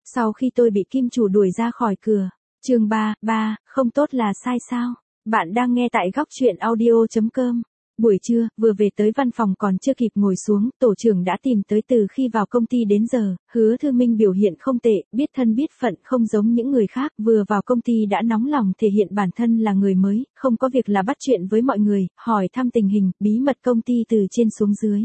Sau khi tôi bị kim chủ đuổi ra khỏi cửa. Chương 3, không tốt là sai sao? Bạn đang nghe tại góc truyện audio.com. Buổi trưa, vừa về tới văn phòng còn chưa kịp ngồi xuống, tổ trưởng đã tìm tới từ khi vào công ty đến giờ. Hứa Thư Minh biểu hiện không tệ, biết thân biết phận, không giống những người khác, vừa vào công ty đã nóng lòng thể hiện bản thân là người mới, không có việc là bắt chuyện với mọi người, hỏi thăm tình hình, bí mật công ty từ trên xuống dưới.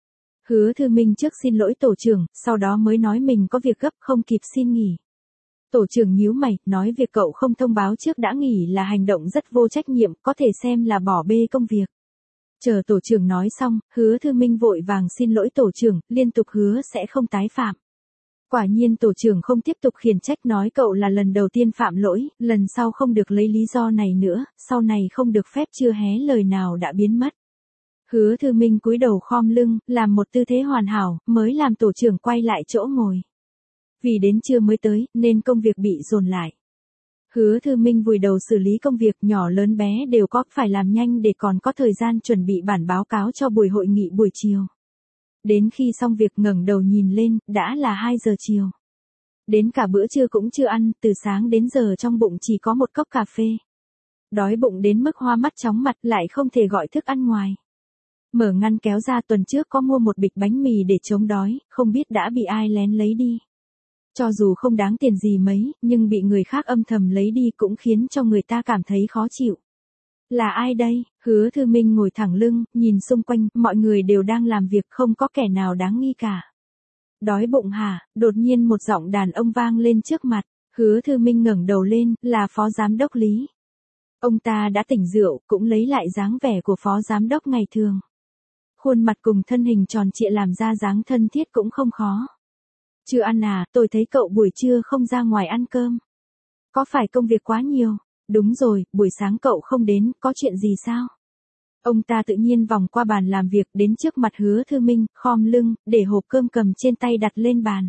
Hứa Thư Minh trước xin lỗi tổ trưởng, sau đó mới nói mình có việc gấp không kịp xin nghỉ. Tổ trưởng nhíu mày, nói việc cậu không thông báo trước đã nghỉ là hành động rất vô trách nhiệm, có thể xem là bỏ bê công việc. Chờ tổ trưởng nói xong, Hứa Thư Minh vội vàng xin lỗi tổ trưởng, liên tục hứa sẽ không tái phạm. Quả nhiên tổ trưởng không tiếp tục khiển trách, nói cậu là lần đầu tiên phạm lỗi, lần sau không được lấy lý do này nữa, sau này không được phép, chưa hé lời nào đã biến mất. Hứa Thư Minh cúi đầu khom lưng, làm một tư thế hoàn hảo, mới làm tổ trưởng quay lại chỗ ngồi. Vì đến trưa mới tới, nên công việc bị dồn lại. Hứa Thư Minh vùi đầu xử lý công việc, nhỏ lớn bé đều có, phải làm nhanh để còn có thời gian chuẩn bị bản báo cáo cho buổi hội nghị buổi chiều. Đến khi xong việc ngẩng đầu nhìn lên, đã là 2 giờ chiều. Đến cả bữa trưa cũng chưa ăn, từ sáng đến giờ trong bụng chỉ có một cốc cà phê. Đói bụng đến mức hoa mắt chóng mặt, lại không thể gọi thức ăn ngoài. Mở ngăn kéo ra, tuần trước có mua một bịch bánh mì để chống đói, không biết đã bị ai lén lấy đi. Cho dù không đáng tiền gì mấy, nhưng bị người khác âm thầm lấy đi cũng khiến cho người ta cảm thấy khó chịu. Là ai đây? Hứa Thư Minh ngồi thẳng lưng, nhìn xung quanh, mọi người đều đang làm việc, không có kẻ nào đáng nghi cả. Đói bụng hả? Đột nhiên một giọng đàn ông vang lên trước mặt. Hứa Thư Minh ngẩng đầu lên, là phó giám đốc Lý. Ông ta đã tỉnh rượu, cũng lấy lại dáng vẻ của phó giám đốc ngày thường. Khuôn mặt cùng thân hình tròn trịa làm ra dáng thân thiết cũng không khó. Chưa ăn à, tôi thấy cậu buổi trưa không ra ngoài ăn cơm. Có phải công việc quá nhiều? Đúng rồi, buổi sáng cậu không đến, có chuyện gì sao? Ông ta tự nhiên vòng qua bàn làm việc đến trước mặt Hứa Thư Minh, khom lưng, để hộp cơm cầm trên tay đặt lên bàn.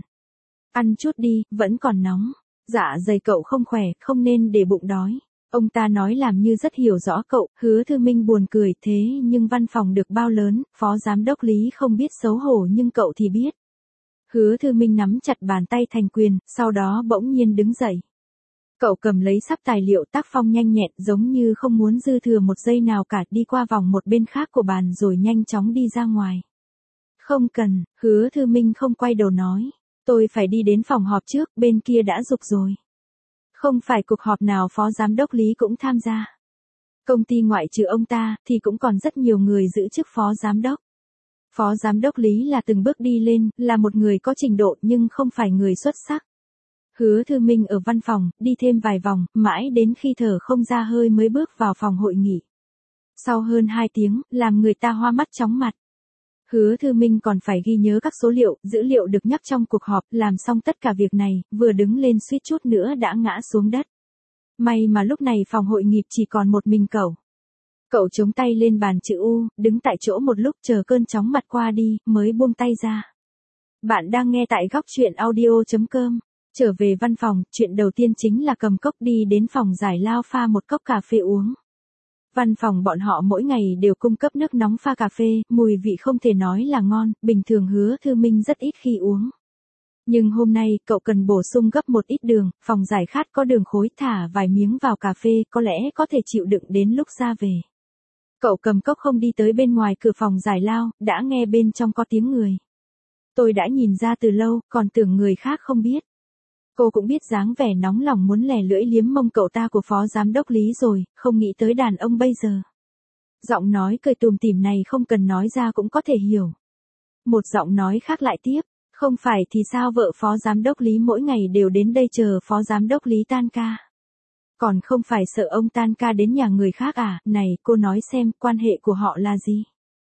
Ăn chút đi, vẫn còn nóng. Dạ dày cậu không khỏe, không nên để bụng đói. Ông ta nói làm như rất hiểu rõ cậu. Hứa Thư Minh buồn cười, thế nhưng văn phòng được bao lớn, phó giám đốc Lý không biết xấu hổ nhưng cậu thì biết. Hứa Thư Minh nắm chặt bàn tay thành quyền, sau đó bỗng nhiên đứng dậy. Cậu cầm lấy sắp tài liệu, tác phong nhanh nhẹn, giống như không muốn dư thừa một giây nào cả, đi qua vòng một bên khác của bàn rồi nhanh chóng đi ra ngoài. Không cần, Hứa Thư Minh không quay đầu nói. Tôi phải đi đến phòng họp trước, bên kia đã giục rồi. Không phải cuộc họp nào phó giám đốc Lý cũng tham gia. Công ty ngoại trừ ông ta, thì cũng còn rất nhiều người giữ chức phó giám đốc. Phó giám đốc Lý là từng bước đi lên, là một người có trình độ nhưng không phải người xuất sắc. Hứa Thư Minh ở văn phòng, đi thêm vài vòng, mãi đến khi thở không ra hơi mới bước vào phòng hội nghị. Sau hơn 2 tiếng, làm người ta hoa mắt chóng mặt. Hứa Thư Minh còn phải ghi nhớ các số liệu, dữ liệu được nhắc trong cuộc họp, làm xong tất cả việc này, vừa đứng lên suýt chút nữa đã ngã xuống đất. May mà lúc này phòng hội nghị chỉ còn một mình cậu. Cậu chống tay lên bàn chữ U, đứng tại chỗ một lúc chờ cơn chóng mặt qua đi, mới buông tay ra. Bạn đang nghe tại góc truyện audio.com. Trở về văn phòng, chuyện đầu tiên chính là cầm cốc đi đến phòng giải lao pha một cốc cà phê uống. Văn phòng bọn họ mỗi ngày đều cung cấp nước nóng pha cà phê, mùi vị không thể nói là ngon, bình thường Hứa Thư Minh rất ít khi uống. Nhưng hôm nay, cậu cần bổ sung gấp một ít đường, phòng giải khát có đường khối, thả vài miếng vào cà phê, có lẽ có thể chịu đựng đến lúc ra về. Cậu cầm cốc không đi tới bên ngoài cửa phòng giải lao, đã nghe bên trong có tiếng người. Tôi đã nhìn ra từ lâu, còn tưởng người khác không biết. Cô cũng biết dáng vẻ nóng lòng muốn lè lưỡi liếm mông cậu ta của phó giám đốc Lý rồi, không nghĩ tới đàn ông bây giờ. Giọng nói cười tùm tìm này không cần nói ra cũng có thể hiểu. Một giọng nói khác lại tiếp, không phải thì sao vợ phó giám đốc Lý mỗi ngày đều đến đây chờ phó giám đốc Lý tan ca. Còn không phải sợ ông tan ca đến nhà người khác à, này cô nói xem quan hệ của họ là gì?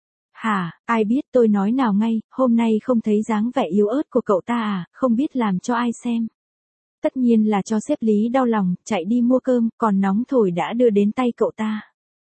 Hả, ai biết, tôi nói nào ngay, hôm nay không thấy dáng vẻ yếu ớt của cậu ta à, không biết làm cho ai xem. Tất nhiên là cho sếp Lý đau lòng, chạy đi mua cơm, còn nóng thổi đã đưa đến tay cậu ta.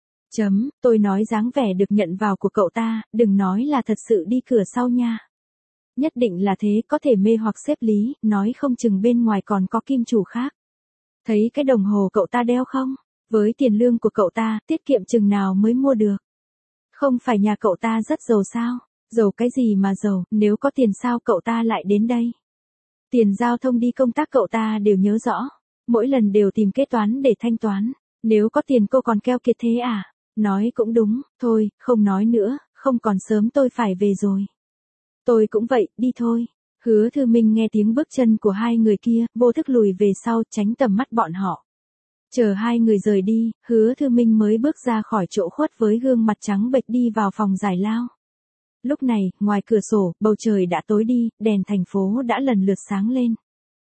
Tôi nói dáng vẻ được nhận vào của cậu ta, đừng nói là thật sự đi cửa sau nha. Nhất định là thế, có thể mê hoặc sếp Lý, nói không chừng bên ngoài còn có kim chủ khác. Thấy cái đồng hồ cậu ta đeo không? Với tiền lương của cậu ta, tiết kiệm chừng nào mới mua được? Không phải nhà cậu ta rất giàu sao? Giàu cái gì mà giàu, nếu có tiền sao cậu ta lại đến đây? Tiền giao thông đi công tác cậu ta đều nhớ rõ. Mỗi lần đều tìm kế toán để thanh toán. Nếu có tiền cô còn keo kiệt thế à? Nói cũng đúng, thôi, không nói nữa, không còn sớm tôi phải về rồi. Tôi cũng vậy, đi thôi. Hứa Thư Minh nghe tiếng bước chân của hai người kia, vô thức lùi về sau tránh tầm mắt bọn họ. Chờ hai người rời đi, Hứa Thư Minh mới bước ra khỏi chỗ khuất với gương mặt trắng bệch đi vào phòng giải lao. Lúc này, ngoài cửa sổ, bầu trời đã tối đi, đèn thành phố đã lần lượt sáng lên.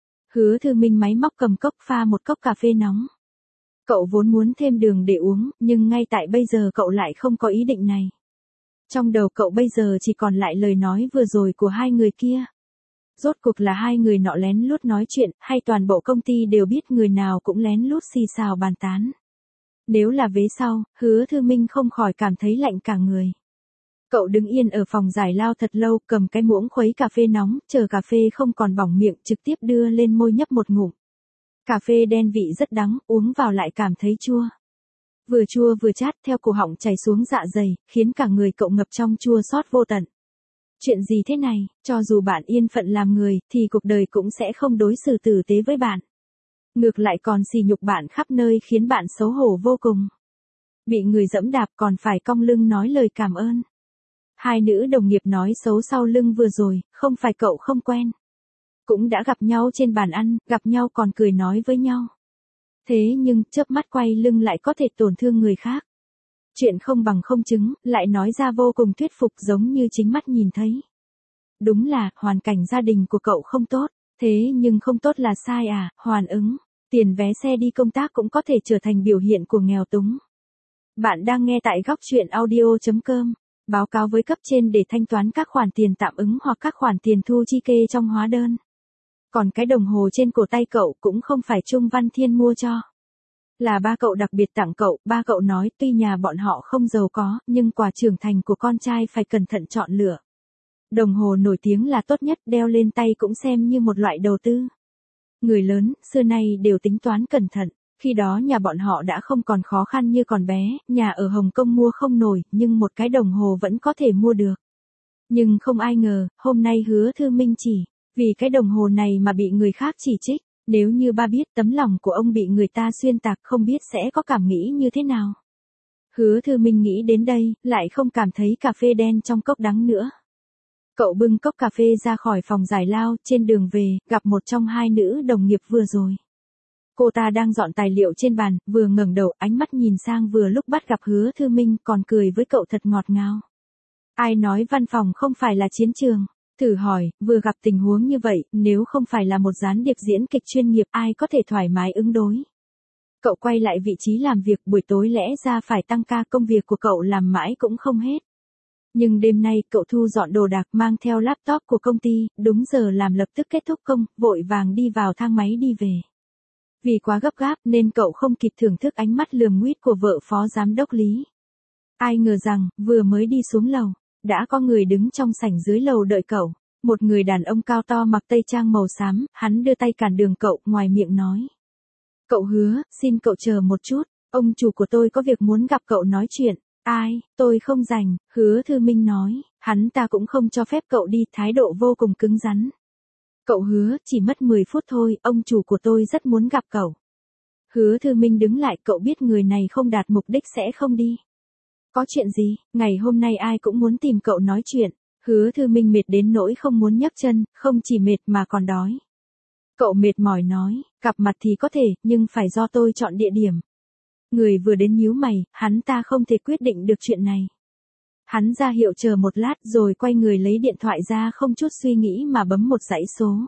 Hứa Thư Minh máy móc cầm cốc pha một cốc cà phê nóng. Cậu vốn muốn thêm đường để uống, nhưng ngay tại bây giờ cậu lại không có ý định này. Trong đầu cậu bây giờ chỉ còn lại lời nói vừa rồi của hai người kia. Rốt cuộc là hai người nọ lén lút nói chuyện, hay toàn bộ công ty đều biết người nào cũng lén lút xì xào bàn tán. Nếu là vế sau, Hứa Thư Minh không khỏi cảm thấy lạnh cả người. Cậu đứng yên ở phòng giải lao thật lâu, cầm cái muỗng khuấy cà phê nóng, chờ cà phê không còn bỏng miệng, trực tiếp đưa lên môi nhấp một ngụm. Cà phê đen vị rất đắng, uống vào lại cảm thấy chua. Vừa chua vừa chát theo cổ họng chảy xuống dạ dày, khiến cả người cậu ngập trong chua xót vô tận. Chuyện gì thế này, cho dù bạn yên phận làm người, thì cuộc đời cũng sẽ không đối xử tử tế với bạn. Ngược lại còn sỉ nhục bạn khắp nơi khiến bạn xấu hổ vô cùng. Bị người giẫm đạp còn phải cong lưng nói lời cảm ơn. Hai nữ đồng nghiệp nói xấu sau lưng vừa rồi, không phải cậu không quen. Cũng đã gặp nhau trên bàn ăn, gặp nhau còn cười nói với nhau. Thế nhưng, chớp mắt quay lưng lại có thể tổn thương người khác. Chuyện không bằng không chứng, lại nói ra vô cùng thuyết phục giống như chính mắt nhìn thấy. Đúng là, hoàn cảnh gia đình của cậu không tốt, thế nhưng không tốt là sai à, hoàn ứng. Tiền vé xe đi công tác cũng có thể trở thành biểu hiện của nghèo túng. Bạn đang nghe tại góc truyện audio.com. Báo cáo với cấp trên để thanh toán các khoản tiền tạm ứng hoặc các khoản tiền thu chi kê trong hóa đơn. Còn cái đồng hồ trên cổ tay cậu cũng không phải Trung Văn Thiên mua cho. Là ba cậu đặc biệt tặng cậu, ba cậu nói tuy nhà bọn họ không giàu có, nhưng quà trưởng thành của con trai phải cẩn thận chọn lựa. Đồng hồ nổi tiếng là tốt nhất, đeo lên tay cũng xem như một loại đầu tư. Người lớn, xưa nay đều tính toán cẩn thận. Khi đó nhà bọn họ đã không còn khó khăn như còn bé, nhà ở Hồng Kông mua không nổi, nhưng một cái đồng hồ vẫn có thể mua được. Nhưng không ai ngờ, hôm nay Hứa Thư Minh chỉ vì cái đồng hồ này mà bị người khác chỉ trích. Nếu như ba biết tấm lòng của ông bị người ta xuyên tạc không biết sẽ có cảm nghĩ như thế nào. Hứa Thư Minh nghĩ đến đây, lại không cảm thấy cà phê đen trong cốc đắng nữa. Cậu bưng cốc cà phê ra khỏi phòng giải lao, trên đường về, gặp một trong hai nữ đồng nghiệp vừa rồi. Cô ta đang dọn tài liệu trên bàn, vừa ngẩng đầu, ánh mắt nhìn sang vừa lúc bắt gặp Hứa Thư Minh, còn cười với cậu thật ngọt ngào. Ai nói văn phòng không phải là chiến trường? Thử hỏi, vừa gặp tình huống như vậy, nếu không phải là một gián điệp diễn kịch chuyên nghiệp ai có thể thoải mái ứng đối. Cậu quay lại vị trí làm việc, buổi tối lẽ ra phải tăng ca, công việc của cậu làm mãi cũng không hết. Nhưng đêm nay cậu thu dọn đồ đạc mang theo laptop của công ty, đúng giờ làm lập tức kết thúc công, vội vàng đi vào thang máy đi về. Vì quá gấp gáp nên cậu không kịp thưởng thức ánh mắt lườm nguýt của vợ phó giám đốc Lý. Ai ngờ rằng, vừa mới đi xuống lầu, đã có người đứng trong sảnh dưới lầu đợi cậu. Một người đàn ông cao to mặc tây trang màu xám, hắn đưa tay cản đường cậu, ngoài miệng nói. Cậu Hứa, xin cậu chờ một chút, ông chủ của tôi có việc muốn gặp cậu nói chuyện. Ai, tôi không rảnh, Hứa Thư Minh nói, hắn ta cũng không cho phép cậu đi, thái độ vô cùng cứng rắn. Cậu Hứa, chỉ mất 10 phút thôi, ông chủ của tôi rất muốn gặp cậu. Hứa Thư Minh đứng lại, cậu biết người này không đạt mục đích sẽ không đi. Có chuyện gì, ngày hôm nay ai cũng muốn tìm cậu nói chuyện. Hứa Thư Minh mệt đến nỗi không muốn nhấc chân, không chỉ mệt mà còn đói. Cậu mệt mỏi nói, gặp mặt thì có thể, nhưng phải do tôi chọn địa điểm. Người vừa đến nhíu mày, hắn ta không thể quyết định được chuyện này. Hắn ra hiệu chờ một lát rồi quay người lấy điện thoại ra không chút suy nghĩ mà bấm một dãy số.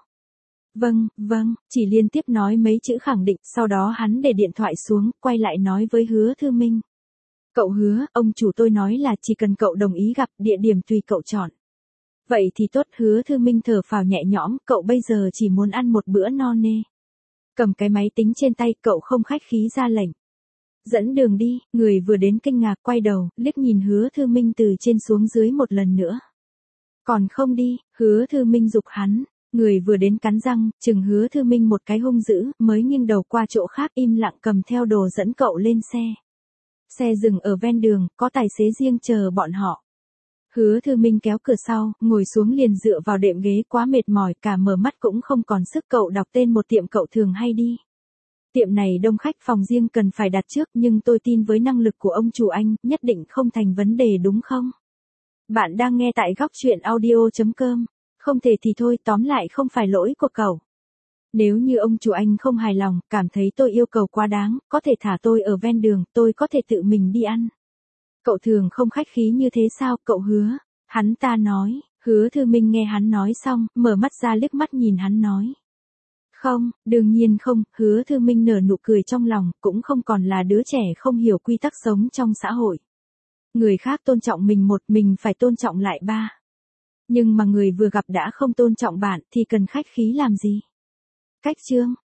Vâng, chỉ liên tiếp nói mấy chữ khẳng định, sau đó hắn để điện thoại xuống, quay lại nói với Hứa Thư Minh. Cậu Hứa, ông chủ tôi nói là chỉ cần cậu đồng ý gặp, địa điểm tùy cậu chọn. Vậy thì tốt, Hứa Thư Minh thở phào nhẹ nhõm, cậu bây giờ chỉ muốn ăn một bữa no nê. Cầm cái máy tính trên tay, cậu không khách khí ra lệnh. Dẫn đường đi, người vừa đến kinh ngạc quay đầu, liếc nhìn Hứa Thư Minh từ trên xuống dưới một lần nữa. Còn không đi, Hứa Thư Minh giục hắn, người vừa đến cắn răng, chừng Hứa Thư Minh một cái hung dữ, mới nghiêng đầu qua chỗ khác im lặng cầm theo đồ dẫn cậu lên xe. Xe dừng ở ven đường, có tài xế riêng chờ bọn họ. Hứa Thư Minh kéo cửa sau, ngồi xuống liền dựa vào đệm ghế quá mệt mỏi, cả mở mắt cũng không còn sức. Cậu đọc tên một tiệm cậu thường hay đi. Tiệm này đông khách, phòng riêng cần phải đặt trước, nhưng tôi tin với năng lực của ông chủ anh, nhất định không thành vấn đề đúng không? Bạn đang nghe tại góc chuyện audio.com. Không thể thì thôi, tóm lại không phải lỗi của cậu. Nếu như ông chủ anh không hài lòng, cảm thấy tôi yêu cầu quá đáng, có thể thả tôi ở ven đường, tôi có thể tự mình đi ăn. Cậu thường không khách khí như thế sao, cậu Hứa? Hắn ta nói. Hứa Thư Minh nghe hắn nói xong, mở mắt ra liếc mắt nhìn hắn nói. Không, đương nhiên không. Hứa Thư Minh nở nụ cười trong lòng, cũng không còn là đứa trẻ không hiểu quy tắc sống trong xã hội. Người khác tôn trọng mình một, mình phải tôn trọng lại ba. Nhưng mà người vừa gặp đã không tôn trọng bạn thì cần khách khí làm gì? Cách chương